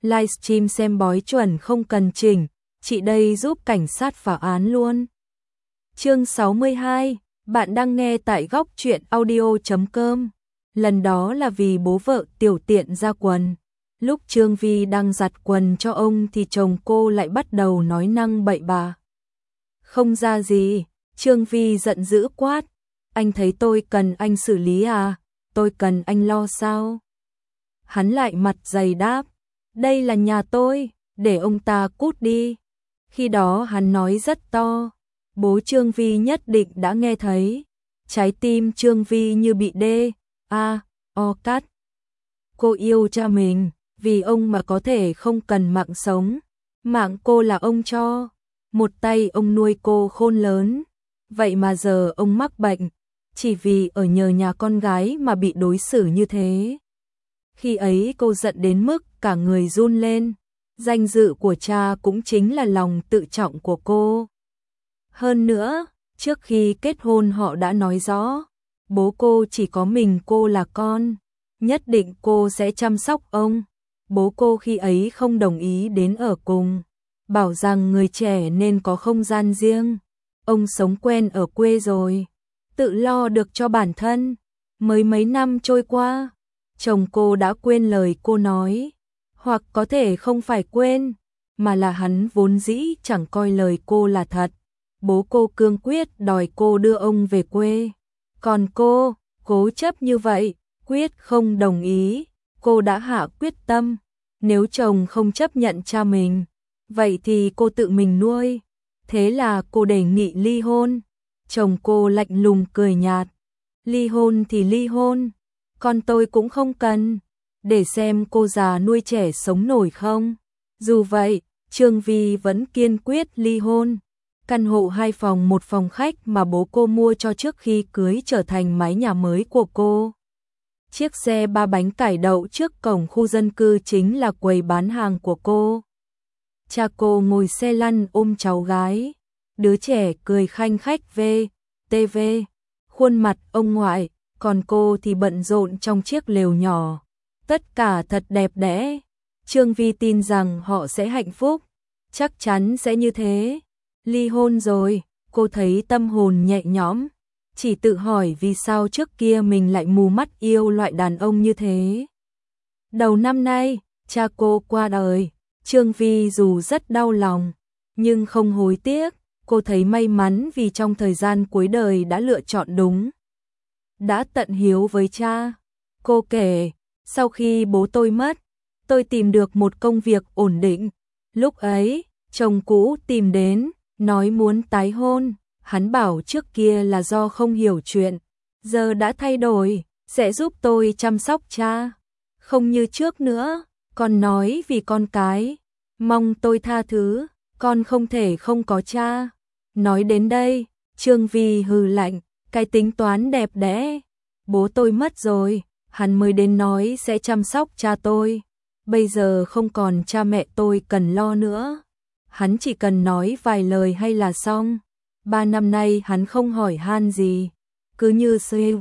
livestream xem bói chuẩn không cần chỉnh, chị đây giúp cảnh sát phá án luôn. Chương 62, bạn đang nghe tại góc truyện audio.com. Lần đó là vì bố vợ tiểu tiện ra quần. Lúc Trương Vi đang giặt quần cho ông thì chồng cô lại bắt đầu nói năng bậy bạ. Không ra gì, Trương Vi giận dữ quát. Anh thấy tôi cần anh xử lý à, tôi cần anh lo sao? Hắn lại mặt dày đáp, đây là nhà tôi, để ông ta cút đi. Khi đó hắn nói rất to, bố Trương Vi nhất định đã nghe thấy. Trái tim Trương Vi như bị cắt. Cô yêu cha mình, vì ông mà có thể không cần mạng sống. Mạng cô là ông cho, một tay ông nuôi cô khôn lớn. Vậy mà giờ ông mắc bệnh, chỉ vì ở nhờ nhà con gái mà bị đối xử như thế. Khi ấy cô giận đến mức cả người run lên. Danh dự của cha cũng chính là lòng tự trọng của cô. Hơn nữa, trước khi kết hôn họ đã nói rõ, bố cô chỉ có mình cô là con, nhất định cô sẽ chăm sóc ông. Bố cô khi ấy không đồng ý đến ở cùng, bảo rằng người trẻ nên có không gian riêng. Ông sống quen ở quê rồi, tự lo được cho bản thân. Mới mấy năm trôi qua, chồng cô đã quên lời cô nói, hoặc có thể không phải quên, mà là hắn vốn dĩ chẳng coi lời cô là thật. Bố cô cương quyết đòi cô đưa ông về quê, còn cô cố chấp như vậy, quyết không đồng ý. Cô đã hạ quyết tâm, nếu chồng không chấp nhận cha mình, vậy thì cô tự mình nuôi. Thế là cô đề nghị ly hôn. Chồng cô lạnh lùng cười nhạt, ly hôn thì ly hôn, con tôi cũng không cần, để xem cô già nuôi trẻ sống nổi không. Dù vậy, Trương Vi vẫn kiên quyết ly hôn. Căn hộ 2 phòng 1 phòng khách mà bố cô mua cho trước khi cưới trở thành mái nhà mới của cô. Chiếc xe 3 bánh cải đậu trước cổng khu dân cư chính là quầy bán hàng của cô. Cha cô ngồi xe lăn ôm cháu gái, đứa trẻ cười khanh khách về TV, khuôn mặt ông ngoại, còn cô thì bận rộn trong chiếc lều nhỏ. Tất cả thật đẹp đẽ. Trương Vi tin rằng họ sẽ hạnh phúc, chắc chắn sẽ như thế. Ly hôn rồi, cô thấy tâm hồn nhẹ nhõm, chỉ tự hỏi vì sao trước kia mình lại mù mắt yêu loại đàn ông như thế. Đầu năm nay, cha cô qua đời, Trương Vi dù rất đau lòng, nhưng không hối tiếc. Cô thấy may mắn vì trong thời gian cuối đời đã lựa chọn đúng, đã tận hiếu với cha. Cô kể, sau khi bố tôi mất, tôi tìm được một công việc ổn định. Lúc ấy, chồng cũ tìm đến, nói muốn tái hôn. Hắn bảo trước kia là do không hiểu chuyện, giờ đã thay đổi, sẽ giúp tôi chăm sóc cha. Không như trước nữa, con nói vì con cái, mong tôi tha thứ, con không thể không có cha. Nói đến đây, Trương Vi hừ lạnh, cái tính toán đẹp đẽ. Bố tôi mất rồi, hắn mới đến nói sẽ chăm sóc cha tôi. Bây giờ không còn cha mẹ tôi cần lo nữa. Hắn chỉ cần nói vài lời hay là xong. 3 năm nay hắn không hỏi han gì, cứ như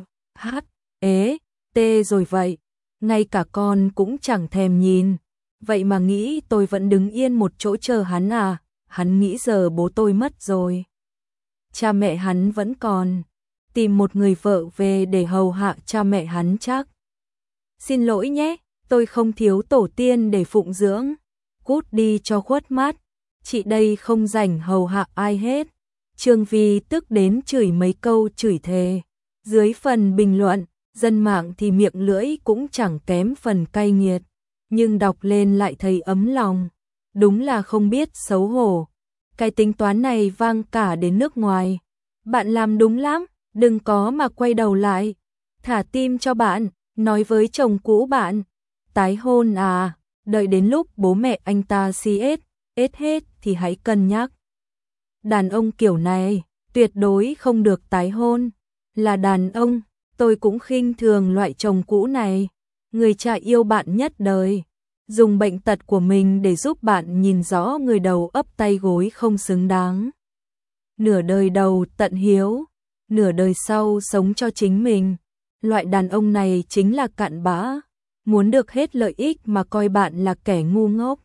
rồi vậy. Ngay cả con cũng chẳng thèm nhìn. Vậy mà nghĩ tôi vẫn đứng yên một chỗ chờ hắn à? Hắn nghĩ giờ bố tôi mất rồi, cha mẹ hắn vẫn còn, tìm một người vợ về để hầu hạ cha mẹ hắn chắc. Xin lỗi nhé, tôi không thiếu tổ tiên để phụng dưỡng. Cút đi cho khuất mắt, chị đây không rảnh hầu hạ ai hết. Trương Vi tức đến chửi mấy câu chửi thề. Dưới phần bình luận, dân mạng thì miệng lưỡi cũng chẳng kém phần cay nghiệt, nhưng đọc lên lại thấy ấm lòng. Đúng là không biết xấu hổ. Cái tính toán này vang cả đến nước ngoài. Bạn làm đúng lắm, đừng có mà quay đầu lại. Thả tim cho bạn, nói với chồng cũ bạn. Tái hôn à, đợi đến lúc bố mẹ anh ta hết thì hãy cân nhắc. Đàn ông kiểu này, tuyệt đối không được tái hôn. Là đàn ông, tôi cũng khinh thường loại chồng cũ này. Người cha yêu bạn nhất đời, dùng bệnh tật của mình để giúp bạn nhìn rõ người đầu ấp tay gối không xứng đáng. Nửa đời đầu tận hiếu, nửa đời sau sống cho chính mình. Loại đàn ông này chính là cặn bã. muốn được hết lợi ích mà coi bạn là kẻ ngu ngốc.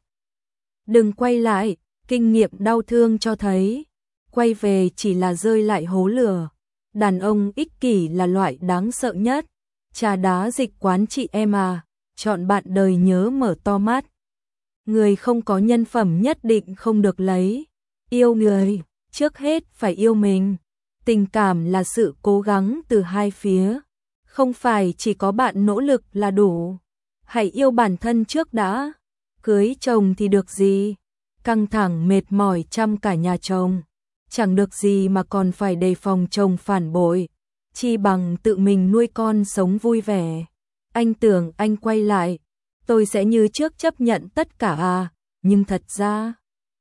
Đừng quay lại, kinh nghiệm đau thương cho thấy, quay về chỉ là rơi lại hố lửa. Đàn ông ích kỷ là loại đáng sợ nhất. Trà đá dịch quán chị em à, chọn bạn đời nhớ mở to mắt. Người không có nhân phẩm nhất định không được lấy. Yêu người, trước hết phải yêu mình. Tình cảm là sự cố gắng từ hai phía, không phải chỉ có bạn nỗ lực là đủ. Hãy yêu bản thân trước đã. Cưới chồng thì được gì? Căng thẳng mệt mỏi chăm cả nhà chồng, chẳng được gì mà còn phải đề phòng chồng phản bội. Chi bằng tự mình nuôi con sống vui vẻ. Anh tưởng anh quay lại, tôi sẽ như trước chấp nhận tất cả à, nhưng thật ra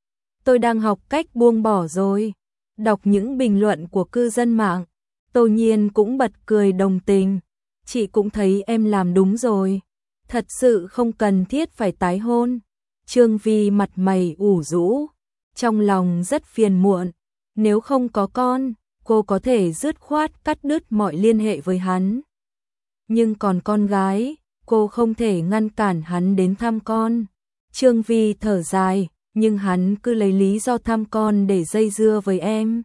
tôi đang học cách buông bỏ rồi. Đọc những bình luận của cư dân mạng, Tô Nhiên cũng bật cười đồng tình. Chị cũng thấy em làm đúng rồi, thật sự không cần thiết phải tái hôn. Trương Vi mặt mày ủ rũ, trong lòng rất phiền muộn. Nếu không có con, cô có thể dứt khoát cắt đứt mọi liên hệ với hắn. Nhưng còn con gái, cô không thể ngăn cản hắn đến thăm con. Trương Vi thở dài, nhưng hắn cứ lấy lý do thăm con để dây dưa với em.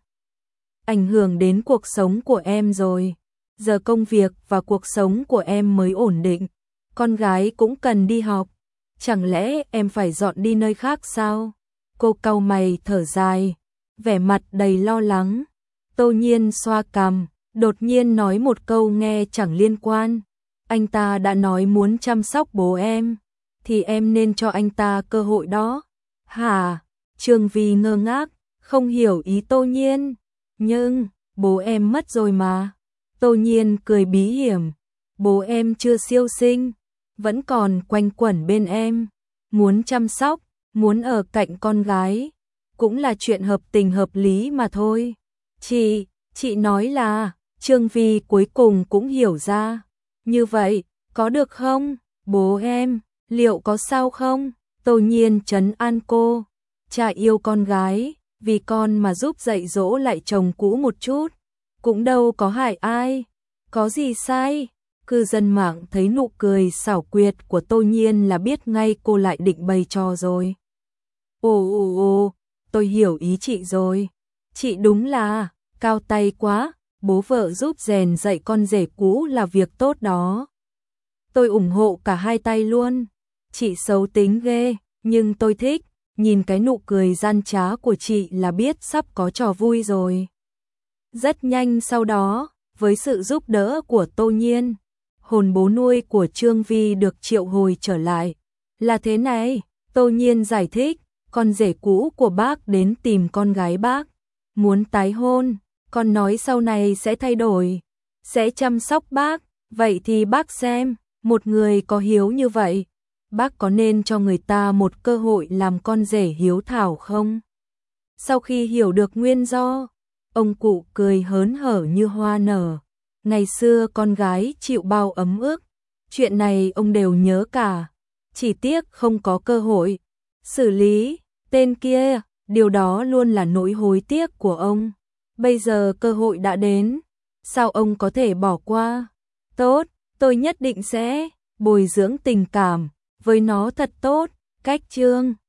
Ảnh hưởng đến cuộc sống của em rồi. Giờ công việc và cuộc sống của em mới ổn định. Con gái cũng cần đi học. Chẳng lẽ em phải dọn đi nơi khác sao? Cô cau mày thở dài, vẻ mặt đầy lo lắng. Tô Nhiên xoa cằm, đột nhiên nói một câu nghe chẳng liên quan. Anh ta đã nói muốn chăm sóc bố em, thì em nên cho anh ta cơ hội đó. Hả? Trương Vi ngơ ngác, không hiểu ý Tô Nhiên. Nhưng, bố em mất rồi mà. Tô Nhiên cười bí hiểm. Bố em chưa siêu sinh, vẫn còn quanh quẩn bên em. Muốn chăm sóc, muốn ở cạnh con gái, cũng là chuyện hợp tình hợp lý mà thôi. Chị nói là, Trương Vi cuối cùng cũng hiểu ra. Như vậy, có được không? Bố em, liệu có sao không? Tô Nhiên trấn an cô. Cha yêu con gái, vì con mà giúp dạy dỗ lại chồng cũ một chút, cũng đâu có hại ai. Có gì sai? Cư dân mạng thấy nụ cười xảo quyệt của Tô Nhiên là biết ngay cô lại định bày trò rồi. Ồ, tôi hiểu ý chị rồi. Chị đúng là cao tay quá, bố vợ giúp rèn dạy con rể cũ là việc tốt đó. Tôi ủng hộ cả hai tay luôn. Chị xấu tính ghê, nhưng tôi thích. Nhìn cái nụ cười gian trá của chị là biết sắp có trò vui rồi. Rất nhanh sau đó, với sự giúp đỡ của Tô Nhiên, hồn bố nuôi của Trương Vi được triệu hồi trở lại. Là thế này, Tô Nhiên giải thích, con rể cũ của bác đến tìm con gái bác, muốn tái hôn, con nói sau này sẽ thay đổi, sẽ chăm sóc bác. Vậy thì bác xem, một người có hiếu như vậy, bác có nên cho người ta một cơ hội làm con rể hiếu thảo không? Sau khi hiểu được nguyên do, ông cụ cười hớn hở như hoa nở. Ngày xưa con gái chịu bao ấm ức, chuyện này ông đều nhớ cả. Chỉ tiếc không có cơ hội xử lý tên kia, điều đó luôn là nỗi hối tiếc của ông. Bây giờ cơ hội đã đến, sao ông có thể bỏ qua? Tốt, tôi nhất định sẽ bồi dưỡng tình cảm với nó thật tốt. Cách chương